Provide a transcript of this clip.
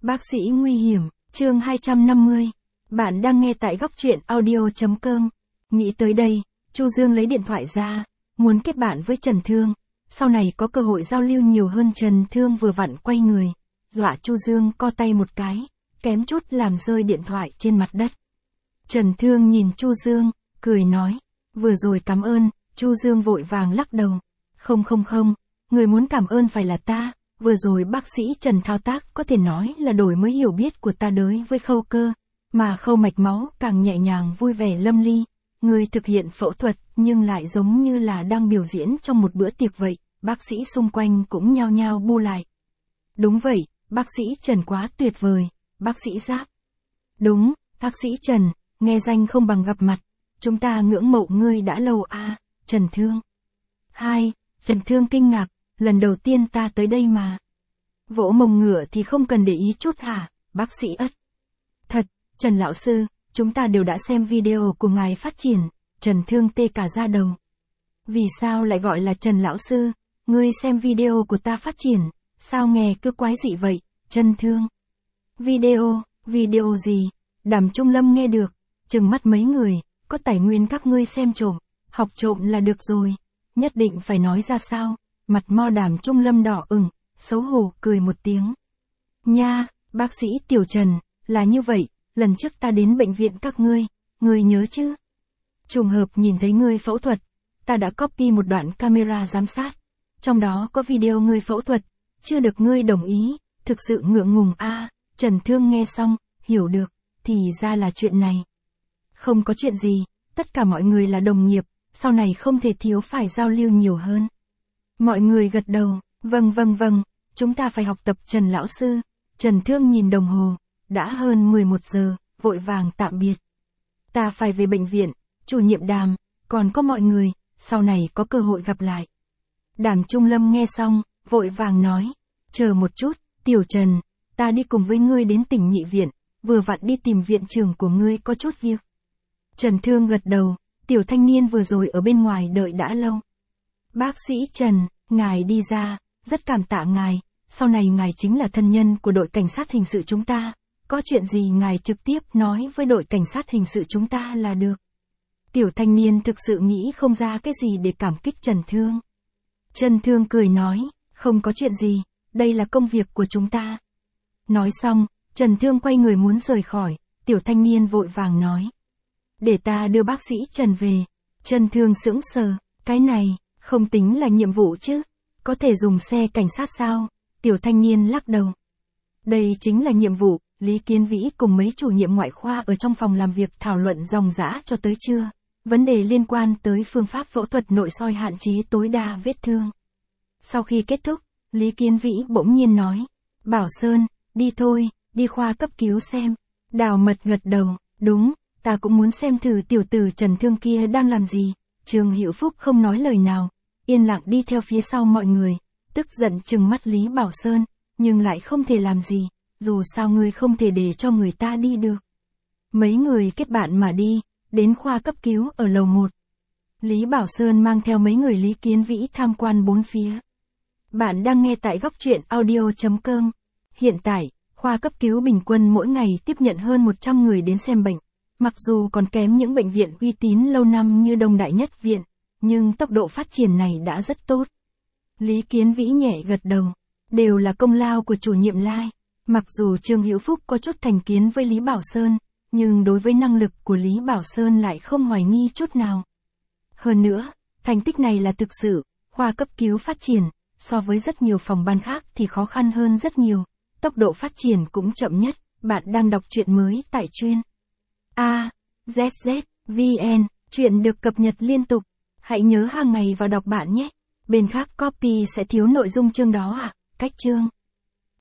Bác sĩ nguy hiểm, chương 250. Bạn đang nghe tại góc truyện audio.com. Nghĩ tới đây, Chu Dương lấy điện thoại ra, muốn kết bạn với Trần Thương. Sau này có cơ hội giao lưu nhiều hơn. Trần Thương vừa vặn quay người, dọa Chu Dương co tay một cái, kém chút làm rơi điện thoại trên mặt đất. Trần Thương nhìn Chu Dương, cười nói, vừa rồi cảm ơn. Chu Dương vội vàng lắc đầu. Không, người muốn cảm ơn phải là ta. Vừa rồi bác sĩ Trần thao tác có thể nói là đổi mới hiểu biết của ta đối với khâu cơ, mà khâu mạch máu càng nhẹ nhàng vui vẻ lâm ly. Người thực hiện phẫu thuật nhưng lại giống như là đang biểu diễn trong một bữa tiệc vậy. Bác sĩ xung quanh cũng nhao nhao bu lại. Đúng vậy, bác sĩ Trần quá tuyệt vời. Bác sĩ Giáp. Đúng, bác sĩ Trần, nghe danh không bằng gặp mặt. Chúng ta ngưỡng mộ ngươi đã lâu à, Trần Thương. Trần Thương kinh ngạc, lần đầu tiên ta tới đây mà. Vỗ mông ngựa thì không cần để ý chút hả, bác sĩ Ất. Thật, Trần Lão Sư, chúng ta đều đã xem video của ngài phát triển. Trần Thương tê cả da đầu. Vì sao lại gọi là Trần Lão Sư? Ngươi xem video của ta phát triển, sao nghe cứ quái dị vậy, Trần Thương. Video gì? Đàm Trung Lâm nghe được, trừng mắt mấy người, có tài nguyên các ngươi xem trộm, học trộm là được rồi, nhất định phải nói ra sao? Mặt mo Đàm Trung Lâm đỏ ửng, xấu hổ cười một tiếng. Nha, bác sĩ Tiểu Trần, là như vậy, lần trước ta đến bệnh viện các ngươi nhớ chứ? Trùng hợp nhìn thấy ngươi phẫu thuật, ta đã copy một đoạn camera giám sát, trong đó có video ngươi phẫu thuật, chưa được ngươi đồng ý, thực sự ngượng ngùng a. Trần Thương nghe xong, hiểu được, thì ra là chuyện này. Không có chuyện gì, tất cả mọi người là đồng nghiệp, sau này không thể thiếu phải giao lưu nhiều hơn. Mọi người gật đầu, vâng, chúng ta phải học tập Trần Lão Sư. Trần Thương nhìn đồng hồ, đã hơn 11 giờ, vội vàng tạm biệt. Ta phải về bệnh viện, chủ nhiệm Đàm, còn có mọi người, sau này có cơ hội gặp lại. Đàm Trung Lâm nghe xong, vội vàng nói, chờ một chút, Tiểu Trần, ta đi cùng với ngươi đến tỉnh Nhị Viện, vừa vặn đi tìm viện trưởng của ngươi có chút việc. Trần Thương gật đầu, tiểu thanh niên vừa rồi ở bên ngoài đợi đã lâu. Bác sĩ Trần, ngài đi ra, rất cảm tạ ngài, sau này ngài chính là thân nhân của đội cảnh sát hình sự chúng ta, có chuyện gì ngài trực tiếp nói với đội cảnh sát hình sự chúng ta là được. Tiểu thanh niên thực sự nghĩ không ra cái gì để cảm kích Trần Thương. Trần Thương cười nói, không có chuyện gì, đây là công việc của chúng ta. Nói xong, Trần Thương quay người muốn rời khỏi, tiểu thanh niên vội vàng nói. Để ta đưa bác sĩ Trần về. Trần Thương sững sờ, cái này, không tính là nhiệm vụ chứ, có thể dùng xe cảnh sát sao? Tiểu thanh niên lắc đầu. Đây chính là nhiệm vụ, Lý Kiến Vĩ cùng mấy chủ nhiệm ngoại khoa ở trong phòng làm việc thảo luận ròng rã cho tới trưa. Vấn đề liên quan tới phương pháp phẫu thuật nội soi hạn chế tối đa vết thương. Sau khi kết thúc, Lý Kiến Vĩ bỗng nhiên nói, Bảo Sơn, đi thôi, đi khoa cấp cứu xem. Đào Mật gật đầu, đúng, ta cũng muốn xem thử tiểu tử Trần Thương kia đang làm gì. Trương Hữu Phúc không nói lời nào, yên lặng đi theo phía sau mọi người, tức giận trừng mắt Lý Bảo Sơn, nhưng lại không thể làm gì, dù sao ngươi không thể để cho người ta đi được. Mấy người kết bạn mà đi, đến khoa cấp cứu ở lầu 1. Lý Bảo Sơn mang theo mấy người Lý Kiến Vĩ tham quan bốn phía. Bạn đang nghe tại góc truyện audio.com. Hiện tại, khoa cấp cứu bình quân mỗi ngày tiếp nhận hơn 100 người đến xem bệnh. Mặc dù còn kém những bệnh viện uy tín lâu năm như Đông Đại Nhất Viện, nhưng tốc độ phát triển này đã rất tốt. Lý Kiến Vĩ nhẹ gật đầu, đều là công lao của chủ nhiệm Lai. Mặc dù Trương Hữu Phúc có chút thành kiến với Lý Bảo Sơn, nhưng đối với năng lực của Lý Bảo Sơn lại không hoài nghi chút nào. Hơn nữa, thành tích này là thực sự, khoa cấp cứu phát triển, so với rất nhiều phòng ban khác thì khó khăn hơn rất nhiều, tốc độ phát triển cũng chậm nhất. Bạn đang đọc truyện mới tại truyện AZZ.vn, truyện được cập nhật liên tục. Hãy nhớ hàng ngày vào đọc bạn nhé. Bên khác copy sẽ thiếu nội dung chương đó à, cách chương.